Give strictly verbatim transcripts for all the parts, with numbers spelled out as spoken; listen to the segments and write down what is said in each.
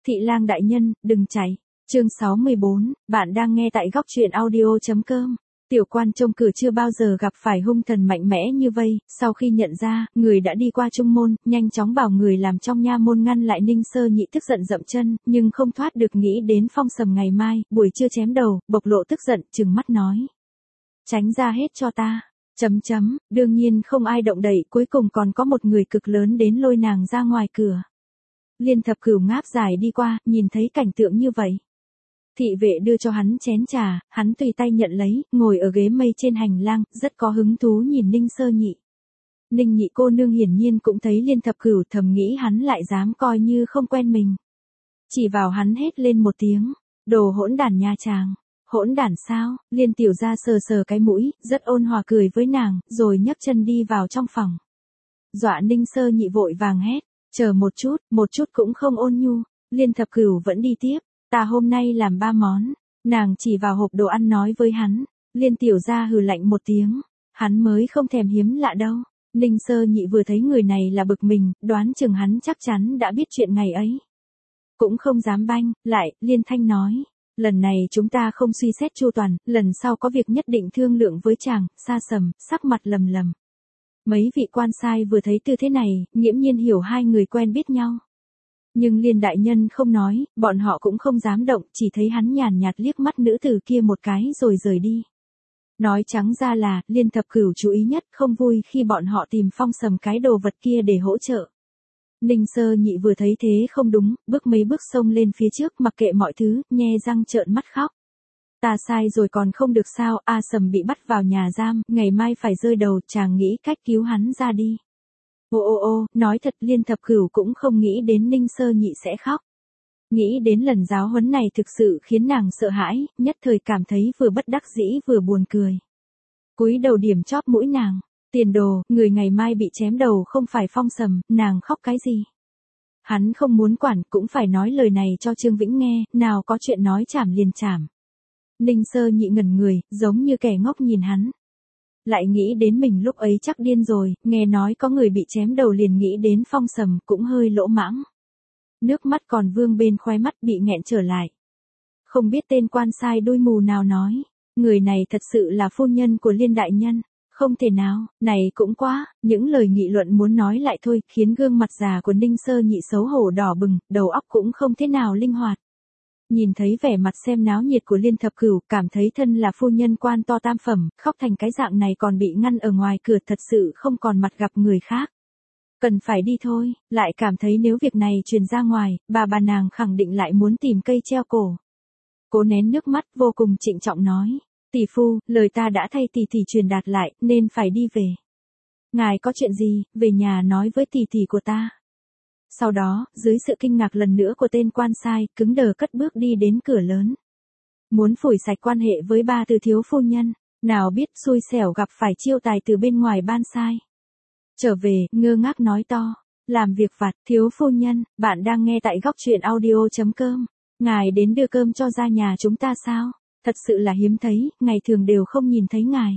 Thị lang đại nhân, đừng chạy. Chương sáu mươi bốn, bạn đang nghe tại góc truyện audio.com. Tiểu quan trông cửa chưa bao giờ gặp phải hung thần mạnh mẽ như vây, sau khi nhận ra, người đã đi qua trung môn, nhanh chóng bảo người làm trong nha môn ngăn lại Ninh Sơ Nhị tức giận dậm chân, nhưng không thoát được nghĩ đến Phong Sầm ngày mai, buổi trưa chém đầu, bộc lộ tức giận, trừng mắt nói. Tránh ra hết cho ta. Chấm chấm, đương nhiên không ai động đậy, cuối cùng còn có một người cực lớn đến lôi nàng ra ngoài cửa. Liên Thập Cửu ngáp dài đi qua, nhìn thấy cảnh tượng như vậy. Thị vệ đưa cho hắn chén trà, hắn tùy tay nhận lấy, ngồi ở ghế mây trên hành lang, rất có hứng thú nhìn Ninh Sơ Nhị. Ninh Nhị cô nương hiển nhiên cũng thấy Liên Thập Cửu, thầm nghĩ hắn lại dám coi như không quen mình. Chỉ vào hắn hét lên một tiếng, đồ hỗn đản nha chàng. Hỗn đản sao? Liên tiểu gia sờ sờ cái mũi, rất ôn hòa cười với nàng, rồi nhấc chân đi vào trong phòng. Dọa Ninh Sơ Nhị vội vàng hét, chờ một chút, một chút cũng không ôn nhu. Liên Thập Cửu vẫn đi tiếp, ta hôm nay làm ba món. Nàng chỉ vào hộp đồ ăn nói với hắn. Liên tiểu gia hừ lạnh một tiếng, hắn mới không thèm hiếm lạ đâu. Ninh Sơ Nhị vừa thấy người này là bực mình, đoán chừng hắn chắc chắn đã biết chuyện ngày ấy. Cũng không dám banh, lại, Liên Thanh nói. Lần này chúng ta không suy xét chu toàn, lần sau có việc nhất định thương lượng với chàng. Sa Sầm, sắc mặt lầm lầm. Mấy vị quan sai vừa thấy tư thế này, nghiễm nhiên hiểu hai người quen biết nhau. Nhưng Liên đại nhân không nói, bọn họ cũng không dám động, chỉ thấy hắn nhàn nhạt liếc mắt nữ tử kia một cái rồi rời đi. Nói trắng ra là, Liên Thập Cửu chú ý nhất, không vui khi bọn họ tìm Phong Sầm cái đồ vật kia để hỗ trợ. Ninh Sơ Nhị vừa thấy thế không đúng, bước mấy bước xông lên phía trước, mặc kệ mọi thứ, nhe răng trợn mắt khóc. Ta sai rồi còn không được sao? A Sầm bị bắt vào nhà giam, ngày mai phải rơi đầu, chàng nghĩ cách cứu hắn ra đi. Ô ô ô, nói thật, Liên Thập Cửu cũng không nghĩ đến Ninh Sơ Nhị sẽ khóc. Nghĩ đến lần giáo huấn này thực sự khiến nàng sợ hãi, nhất thời cảm thấy vừa bất đắc dĩ vừa buồn cười. Cúi đầu điểm chóp mũi nàng. Tiền đồ, người ngày mai bị chém đầu không phải Phong Sầm, nàng khóc cái gì? Hắn không muốn quản, cũng phải nói lời này cho Trương Vĩnh nghe, nào có chuyện nói chảm liền chảm. Ninh Sơ Nhị ngẩn người, giống như kẻ ngốc nhìn hắn. Lại nghĩ đến mình lúc ấy chắc điên rồi, nghe nói có người bị chém đầu liền nghĩ đến Phong Sầm, cũng hơi lỗ mãng. Nước mắt còn vương bên khóe mắt bị nghẹn trở lại. Không biết tên quan sai đuôi mù nào nói, người này thật sự là phu nhân của Liên đại nhân. Không thể nào, này cũng quá, những lời nghị luận muốn nói lại thôi, khiến gương mặt già của Ninh Sơ Nhị xấu hổ đỏ bừng, đầu óc cũng không thế nào linh hoạt. Nhìn thấy vẻ mặt xem náo nhiệt của Liên Thập Cửu, cảm thấy thân là phu nhân quan to tam phẩm, khóc thành cái dạng này còn bị ngăn ở ngoài cửa, thật sự không còn mặt gặp người khác. Cần phải đi thôi, lại cảm thấy nếu việc này truyền ra ngoài, bà bà nàng khẳng định lại muốn tìm cây treo cổ. Cố nén nước mắt vô cùng trịnh trọng nói. Tỷ phu, lời ta đã thay tỷ tỷ truyền đạt lại, nên phải đi về. Ngài có chuyện gì, về nhà nói với tỷ tỷ của ta. Sau đó, dưới sự kinh ngạc lần nữa của tên quan sai, cứng đờ cất bước đi đến cửa lớn. Muốn phủi sạch quan hệ với ba từ thiếu phu nhân, nào biết xui xẻo gặp phải chiêu tài từ bên ngoài ban sai. Trở về, ngơ ngác nói to, làm việc vặt, thiếu phu nhân, bạn đang nghe tại góc truyện audio.com. Ngài đến đưa cơm cho ra nhà chúng ta sao? Thật sự là hiếm thấy, ngày thường đều không nhìn thấy ngài.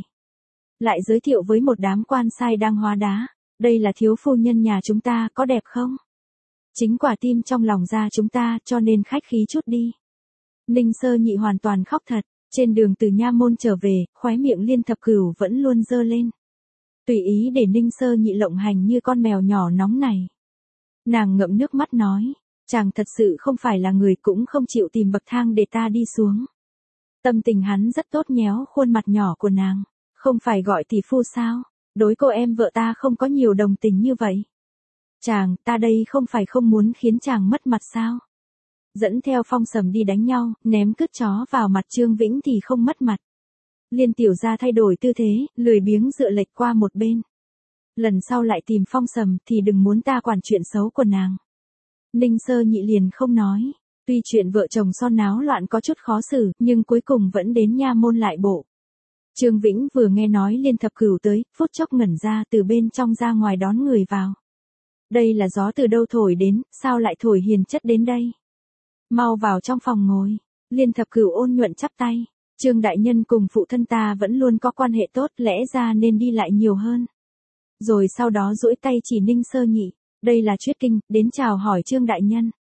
Lại giới thiệu với một đám quan sai đang hóa đá, đây là thiếu phu nhân nhà chúng ta, có đẹp không? Chính quả tim trong lòng ra chúng ta, cho nên khách khí chút đi. Ninh Sơ Nhị hoàn toàn khóc thật, trên đường từ nha môn trở về, khóe miệng Liên Thập Cửu vẫn luôn dơ lên. Tùy ý để Ninh Sơ Nhị lộng hành như con mèo nhỏ nóng này. Nàng ngậm nước mắt nói, chàng thật sự không phải là người, cũng không chịu tìm bậc thang để ta đi xuống. Tâm tình hắn rất tốt, nhéo khuôn mặt nhỏ của nàng. Không phải gọi tỷ phu sao? Đối cô em vợ ta không có nhiều đồng tình như vậy. Chàng, ta đây không phải không muốn khiến chàng mất mặt sao? Dẫn theo Phong Sầm đi đánh nhau, ném cứt chó vào mặt Trương Vĩnh thì không mất mặt. Liên tiểu gia thay đổi tư thế, lười biếng dựa lệch qua một bên. Lần sau lại tìm Phong Sầm thì đừng muốn ta quản chuyện xấu của nàng. Ninh Sơ Nhị liền không nói. Tuy chuyện vợ chồng son náo loạn có chút khó xử, nhưng cuối cùng vẫn đến nha môn lại bộ. Trương Vĩnh vừa nghe nói Liên Thập Cửu tới, phút chốc ngẩn ra, từ bên trong ra ngoài đón người vào. Đây là gió từ đâu thổi đến, sao lại thổi hiền chất đến đây? Mau vào trong phòng ngồi. Liên Thập Cửu ôn nhuận chắp tay. Trương đại nhân cùng phụ thân ta vẫn luôn có quan hệ tốt, lẽ ra nên đi lại nhiều hơn. Rồi sau đó duỗi tay chỉ Ninh Sơ Nhị. Đây là Chuyết Kinh, đến chào hỏi Trương đại nhân.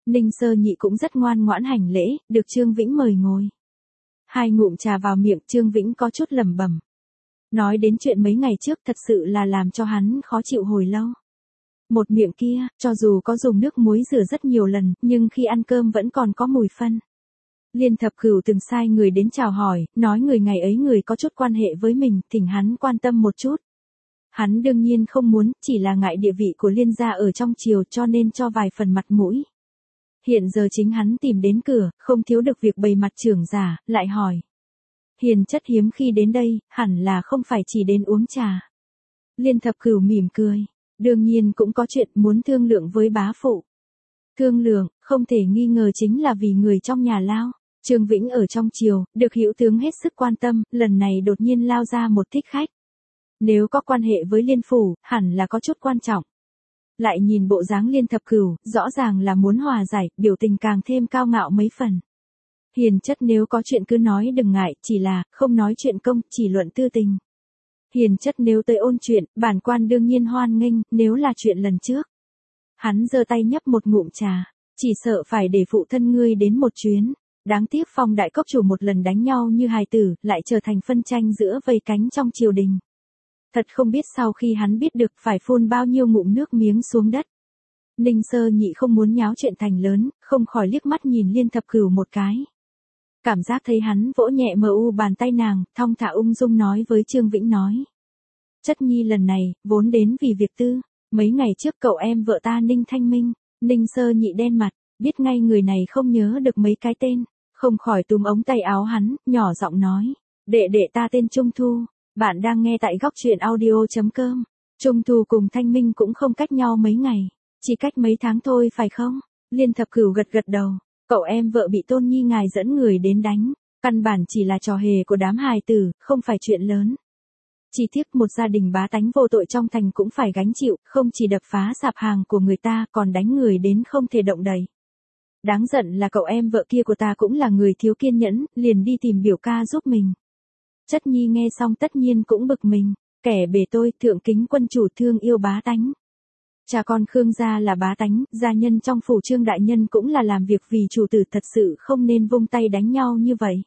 Ninh Sơ Nhị cũng rất ngoan ngoãn hành lễ, được Trương Vĩnh mời ngồi. Hai ngụm trà vào miệng, Trương Vĩnh có chút lẩm bẩm. Nói đến chuyện mấy ngày trước thật sự là làm cho hắn khó chịu hồi lâu. Một miệng kia, cho dù có dùng nước muối rửa rất nhiều lần, nhưng khi ăn cơm vẫn còn có mùi phân. Liên Thập Cửu từng sai người đến chào hỏi, nói người ngày ấy người có chút quan hệ với mình, thỉnh hắn quan tâm một chút. Hắn đương nhiên không muốn, chỉ là ngại địa vị của Liên gia ở trong triều cho nên cho vài phần mặt mũi. Hiện giờ chính hắn tìm đến cửa, không thiếu được việc bày mặt trưởng giả, lại hỏi. Hiền chất hiếm khi đến đây, hẳn là không phải chỉ đến uống trà. Liên Thập Cửu mỉm cười. Đương nhiên cũng có chuyện muốn thương lượng với bá phụ. Thương lượng, không thể nghi ngờ chính là vì người trong nhà lao. Trương Vĩnh ở trong triều, được hữu tướng hết sức quan tâm, lần này đột nhiên lao ra một thích khách. Nếu có quan hệ với Liên phủ, hẳn là có chút quan trọng. Lại nhìn bộ dáng Liên Thập Cửu, rõ ràng là muốn hòa giải, biểu tình càng thêm cao ngạo mấy phần. Hiền chất nếu có chuyện cứ nói đừng ngại, chỉ là, không nói chuyện công, chỉ luận tư tình. Hiền chất nếu tới ôn chuyện, bản quan đương nhiên hoan nghênh, nếu là chuyện lần trước. Hắn giơ tay nhấp một ngụm trà, chỉ sợ phải để phụ thân ngươi đến một chuyến. Đáng tiếc Phong đại cốc chủ một lần đánh nhau như hài tử, lại trở thành phân tranh giữa vây cánh trong triều đình. Thật không biết sau khi hắn biết được phải phun bao nhiêu ngụm nước miếng xuống đất. Ninh Sơ Nhị không muốn nháo chuyện thành lớn, không khỏi liếc mắt nhìn Liên Thập Cửu một cái. Cảm giác thấy hắn vỗ nhẹ mờ u bàn tay nàng, thong thả ung dung nói với Trương Vĩnh nói. Chất nhi lần này, vốn đến vì việc tư, mấy ngày trước cậu em vợ ta Ninh Thanh Minh, Ninh Sơ Nhị đen mặt, biết ngay người này không nhớ được mấy cái tên, không khỏi túm ống tay áo hắn, nhỏ giọng nói. Đệ đệ ta tên Trung Thu, bạn đang nghe tại góc truyện audio.com. Trung Thu cùng Thanh Minh cũng không cách nhau mấy ngày, chỉ cách mấy tháng thôi phải không? Liên Thập Cửu gật gật đầu. Cậu em vợ bị Tôn Nhi ngài dẫn người đến đánh, căn bản chỉ là trò hề của đám hài tử, không phải chuyện lớn. Chỉ tiếc một gia đình bá tánh vô tội trong thành cũng phải gánh chịu, không chỉ đập phá sạp hàng của người ta còn đánh người đến không thể động đậy. Đáng giận là cậu em vợ kia của ta cũng là người thiếu kiên nhẫn, liền đi tìm biểu ca giúp mình. Chất Nhi nghe xong tất nhiên cũng bực mình, kẻ bề tôi thượng kính quân chủ thương yêu bá tánh. Cha con Khương gia là bá tánh, gia nhân trong phủ Trương đại nhân cũng là làm việc vì chủ tử, thật sự không nên vung tay đánh nhau như vậy.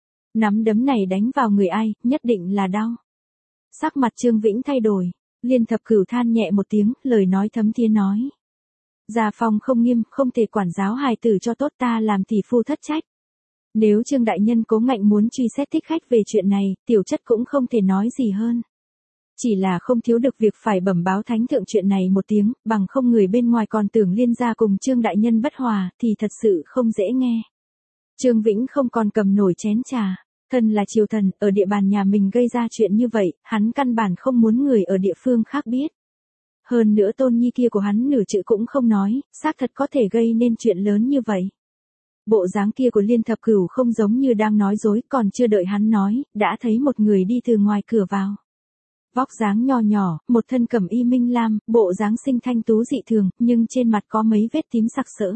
Nắm đấm này đánh vào người ai, nhất định là đau. Sắc mặt Trương Vĩnh thay đổi, Liên Thập Cửu than nhẹ một tiếng, lời nói thấm thía nói. Gia phong không nghiêm, không thể quản giáo hài tử cho tốt, ta làm tỷ phu thất trách. Nếu Trương đại nhân cố ngạnh muốn truy xét thích khách về chuyện này, tiểu chất cũng không thể nói gì hơn. Chỉ là không thiếu được việc phải bẩm báo thánh thượng chuyện này một tiếng, bằng không người bên ngoài còn tưởng Liên gia cùng Trương đại nhân bất hòa, thì thật sự không dễ nghe. Trương Vĩnh không còn cầm nổi chén trà, thân là triều thần, ở địa bàn nhà mình gây ra chuyện như vậy, hắn căn bản không muốn người ở địa phương khác biết. Hơn nữa Tôn Nhi kia của hắn nửa chữ cũng không nói, xác thật có thể gây nên chuyện lớn như vậy. Bộ dáng kia của Liên Thập Cửu không giống như đang nói dối, còn chưa đợi hắn nói, đã thấy một người đi từ ngoài cửa vào. Vóc dáng nho nhỏ, một thân cẩm y minh lam, bộ dáng xinh thanh tú dị thường, nhưng trên mặt có mấy vết tím sặc sỡ.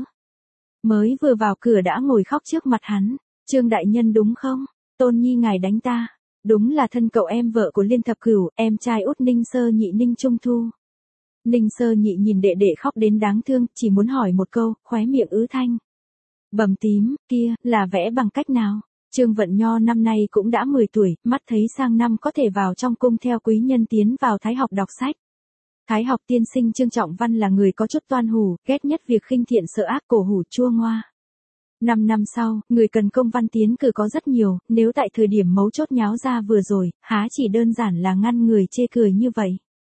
Mới vừa vào cửa đã ngồi khóc trước mặt hắn. Trương đại nhân đúng không? Tôn Nhi ngài đánh ta. Đúng là thân cậu em vợ của Liên Thập Cửu, em trai út Ninh Sơ Nhị Ninh Trung Thu. Ninh Sơ Nhị nhìn đệ đệ khóc đến đáng thương, chỉ muốn hỏi một câu, khóe miệng ứ thanh. Bầm tím, kia, là vẽ bằng cách nào? Trương Vận Nho năm nay cũng đã mười tuổi, mắt thấy sang năm có thể vào trong cung theo quý nhân tiến vào Thái học đọc sách. Thái học tiên sinh Trương Trọng Văn là người có chút toan hủ, ghét nhất việc khinh thiện sợ ác, cổ hủ chua ngoa. Năm năm sau, người cần công văn tiến cử có rất nhiều, nếu tại thời điểm mấu chốt nháo ra vừa rồi, há chỉ đơn giản là ngăn người chê cười như vậy.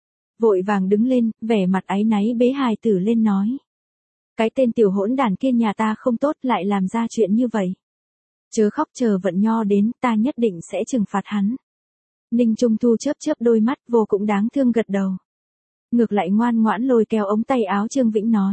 Vội vàng đứng lên, vẻ mặt áy náy bế hài tử lên nói. Cái tên tiểu hỗn đản kia nhà ta không tốt, lại làm ra chuyện như vậy. Chớ khóc, chờ Vận Nho đến, ta nhất định sẽ trừng phạt hắn. Ninh Trung Thu chớp chớp đôi mắt, vô cũng đáng thương gật đầu. Ngược lại ngoan ngoãn lôi kéo ống tay áo Trương Vĩnh nói.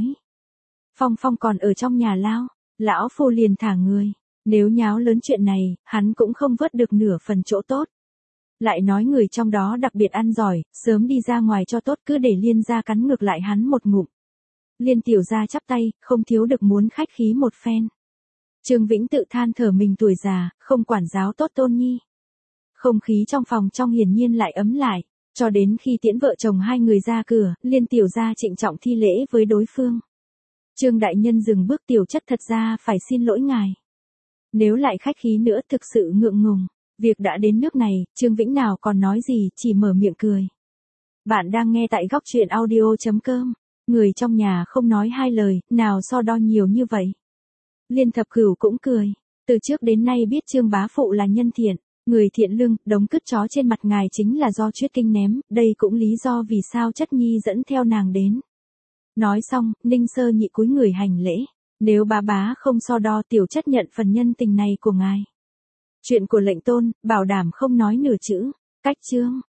Phong Phong còn ở trong nhà lao, lão phu liền thả người. Nếu nháo lớn chuyện này, hắn cũng không vớt được nửa phần chỗ tốt. Lại nói người trong đó đặc biệt ăn giỏi, sớm đi ra ngoài cho tốt, cứ để Liên gia cắn ngược lại hắn một ngụm. Liên tiểu gia chắp tay, không thiếu được muốn khách khí một phen. Trương Vĩnh tự than thở mình tuổi già, không quản giáo tốt Tôn Nhi. Không khí trong phòng trong hiển nhiên lại ấm lại, cho đến khi tiễn vợ chồng hai người ra cửa, Liên tiểu gia trịnh trọng thi lễ với đối phương. Trương đại nhân dừng bước, tiểu chất thật ra phải xin lỗi ngài. Nếu lại khách khí nữa thực sự ngượng ngùng. Việc đã đến nước này, Trương Vĩnh nào còn nói gì, chỉ mở miệng cười. Bạn đang nghe tại góc truyện audio.com. Người trong nhà không nói hai lời, nào so đo nhiều như vậy. Liên Thập Cửu cũng cười. Từ trước đến nay biết Trương bá phụ là nhân thiện, người thiện lương, đống cứt chó trên mặt ngài chính là do Chuyết Kinh ném, đây cũng lý do vì sao chất nhi dẫn theo nàng đến. Nói xong, Ninh Sơ Nhị cúi người hành lễ. Nếu bá bá không so đo, tiểu chất nhận phần nhân tình này của ngài. Chuyện của lệnh tôn, bảo đảm không nói nửa chữ. Cách chương.